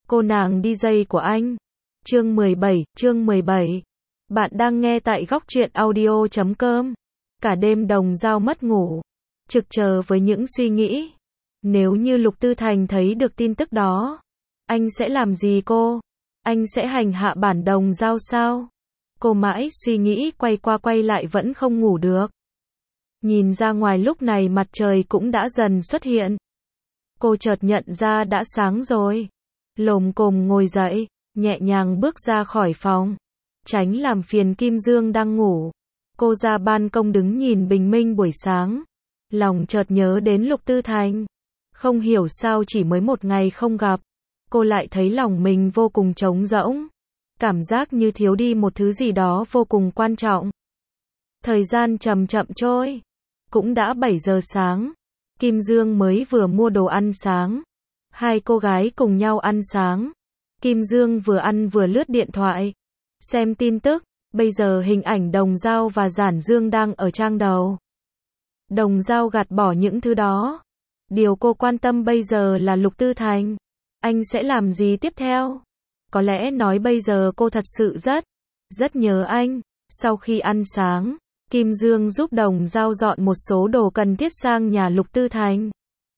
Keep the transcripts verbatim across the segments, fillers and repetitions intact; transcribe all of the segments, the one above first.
Cô nàng đi dây của anh. Chương mười bảy, chương mười bảy. Bạn đang nghe tại góc truyện audio chấm com. Cả đêm Đồng Dao mất ngủ, trực chờ với những suy nghĩ. Nếu như Lục Tư Thành thấy được tin tức đó, anh sẽ làm gì cô? Anh sẽ hành hạ bản Đồng Dao sao? Cô mãi suy nghĩ quay qua quay lại vẫn không ngủ được. Nhìn ra ngoài lúc này mặt trời cũng đã dần xuất hiện. Cô chợt nhận ra đã sáng rồi. Lồm cồm ngồi dậy, nhẹ nhàng bước ra khỏi phòng, tránh làm phiền Kim Dương đang ngủ. Cô ra ban công đứng nhìn bình minh buổi sáng. Lòng chợt nhớ đến Lục Tư Thành. Không hiểu sao chỉ mới một ngày không gặp, cô lại thấy lòng mình vô cùng trống rỗng. Cảm giác như thiếu đi một thứ gì đó vô cùng quan trọng. Thời gian chậm chậm trôi. Cũng đã bảy giờ sáng. Kim Dương mới vừa mua đồ ăn sáng. Hai cô gái cùng nhau ăn sáng. Kim Dương vừa ăn vừa lướt điện thoại, xem tin tức. Bây giờ hình ảnh Đồng Dao và Giản Dương đang ở trang đầu. Đồng Dao gạt bỏ những thứ đó. Điều cô quan tâm bây giờ là Lục Tư Thành. Anh sẽ làm gì tiếp theo? Có lẽ nói bây giờ cô thật sự rất, rất nhớ anh. Sau khi ăn sáng, Kim Dương giúp Đồng Dao dọn một số đồ cần thiết sang nhà Lục Tư Thành.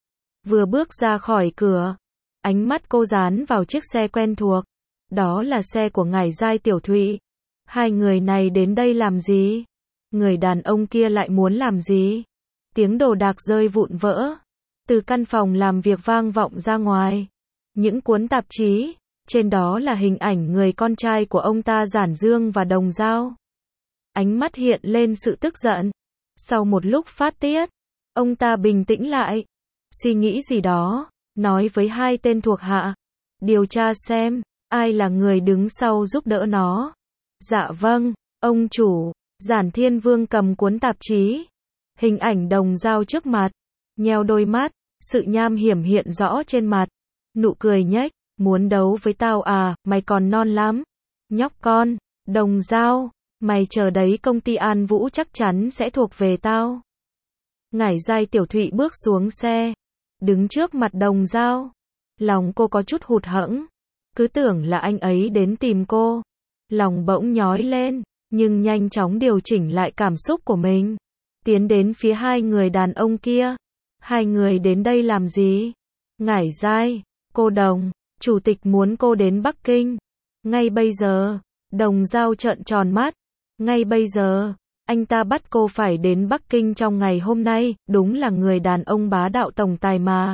Vừa bước ra khỏi cửa, ánh mắt cô dán vào chiếc xe quen thuộc. Đó là xe của Ngải Giai Tiểu Thụy. Hai người này đến đây làm gì? Người đàn ông kia lại muốn làm gì? Tiếng đồ đạc rơi vụn vỡ. Từ căn phòng làm việc vang vọng ra ngoài. Những cuốn tạp chí, trên đó là hình ảnh người con trai của ông ta Giản Dương và Đồng Dao. Ánh mắt hiện lên sự tức giận. Sau một lúc phát tiết, ông ta bình tĩnh lại. Suy nghĩ gì đó, nói với hai tên thuộc hạ. Điều tra xem, ai là người đứng sau giúp đỡ nó. Dạ vâng, ông chủ. Giản Thiên Vương cầm cuốn tạp chí. Hình ảnh Đồng Dao trước mặt. Nheo đôi mắt, sự nham hiểm hiện rõ trên mặt. Nụ cười nhếch, muốn đấu với tao à, mày còn non lắm. Nhóc con, Đồng Dao, mày chờ đấy, công ty An Vũ chắc chắn sẽ thuộc về tao. Ngải Giai Tiểu Thụy bước xuống xe, đứng trước mặt Đồng Dao. Lòng cô có chút hụt hẫng, cứ tưởng là anh ấy đến tìm cô. Lòng bỗng nhói lên, nhưng nhanh chóng điều chỉnh lại cảm xúc của mình. Tiến đến phía hai người đàn ông kia. Hai người đến đây làm gì? Ngải Giai, cô Đồng, chủ tịch muốn cô đến Bắc Kinh. Ngay bây giờ. Đồng Dao trợn tròn mắt. Ngay bây giờ, anh ta bắt cô phải đến Bắc Kinh trong ngày hôm nay, đúng là người đàn ông bá đạo tổng tài mà.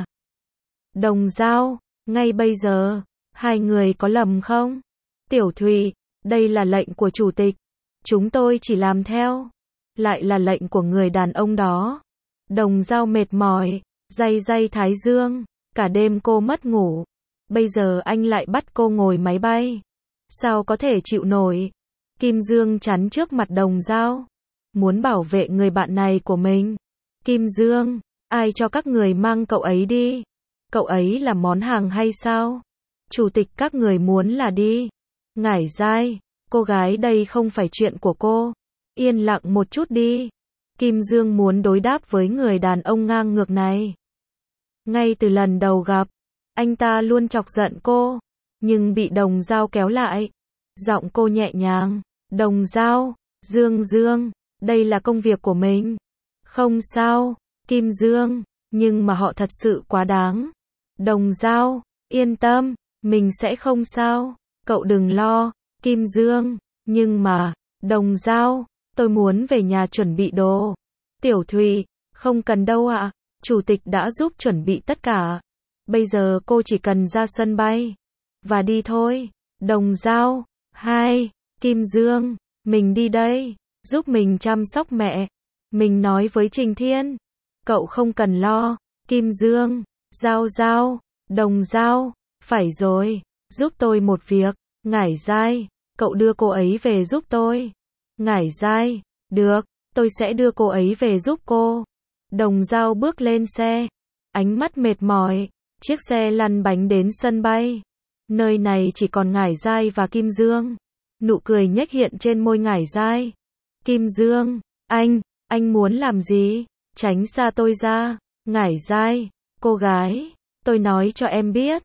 Đồng Dao, ngay bây giờ, hai người có lầm không? Tiểu Thụy, đây là lệnh của chủ tịch, chúng tôi chỉ làm theo. Lại là lệnh của người đàn ông đó. Đồng Dao mệt mỏi, day day thái dương, cả đêm cô mất ngủ. Bây giờ anh lại bắt cô ngồi máy bay. Sao có thể chịu nổi? Kim Dương chắn trước mặt Đồng Dao, muốn bảo vệ người bạn này của mình. Kim Dương, ai cho các người mang cậu ấy đi? Cậu ấy là món hàng hay sao? Chủ tịch các người muốn là đi. Ngải Giai, cô gái đây không phải chuyện của cô. Yên lặng một chút đi. Kim Dương muốn đối đáp với người đàn ông ngang ngược này. Ngay từ lần đầu gặp, anh ta luôn chọc giận cô, nhưng bị Đồng Dao kéo lại. Giọng cô nhẹ nhàng. Đồng Dao, Dương Dương, đây là công việc của mình. Không sao, Kim Dương, nhưng mà họ thật sự quá đáng. Đồng Dao, yên tâm, mình sẽ không sao, cậu đừng lo. Kim Dương, nhưng mà, Đồng Dao, tôi muốn về nhà chuẩn bị đồ. Tiểu Thụy, không cần đâu ạ, chủ tịch đã giúp chuẩn bị tất cả. Bây giờ cô chỉ cần ra sân bay và đi thôi. Đồng Dao, hai, Kim Dương, mình đi đây, giúp mình chăm sóc mẹ. Mình nói với Trình Thiên, cậu không cần lo. Kim Dương, Dao Dao, Đồng Dao, phải rồi, giúp tôi một việc. Ngải Giai, cậu đưa cô ấy về giúp tôi. Ngải Giai, được, tôi sẽ đưa cô ấy về giúp cô. Đồng Dao bước lên xe, ánh mắt mệt mỏi. Chiếc xe lăn bánh đến sân bay. Nơi này chỉ còn Ngải Giai và Kim Dương. Nụ cười nhếch hiện trên môi Ngải Giai. Kim Dương, anh, anh muốn làm gì? Tránh xa tôi ra. Ngải Giai, cô gái, tôi nói cho em biết,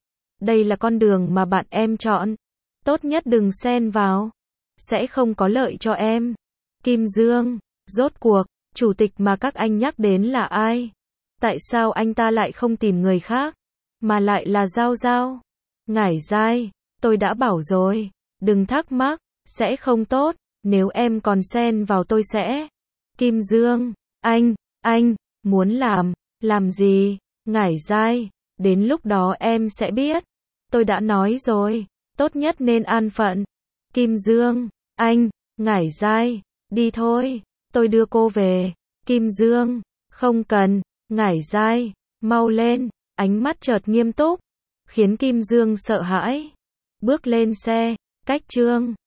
Đây là con đường mà bạn em chọn. Tốt nhất đừng xen vào. Sẽ không có lợi cho em. Kim Dương, rốt cuộc, chủ tịch mà các anh nhắc đến là ai? Tại sao anh ta lại không tìm người khác, mà lại là Giao Giao? Ngải Giai, tôi đã bảo rồi, đừng thắc mắc, sẽ không tốt, nếu em còn xen vào tôi sẽ. Kim Dương, anh, anh, muốn làm, làm gì? Ngải Giai, đến lúc đó em sẽ biết. Tôi đã nói rồi, tốt nhất nên an phận. Kim Dương, anh, Ngải Giai, đi thôi, tôi đưa cô về. Kim Dương, không cần. Ngải Giai, mau lên, ánh mắt chợt nghiêm túc, khiến Kim Dương sợ hãi. Bước lên xe, cách Trương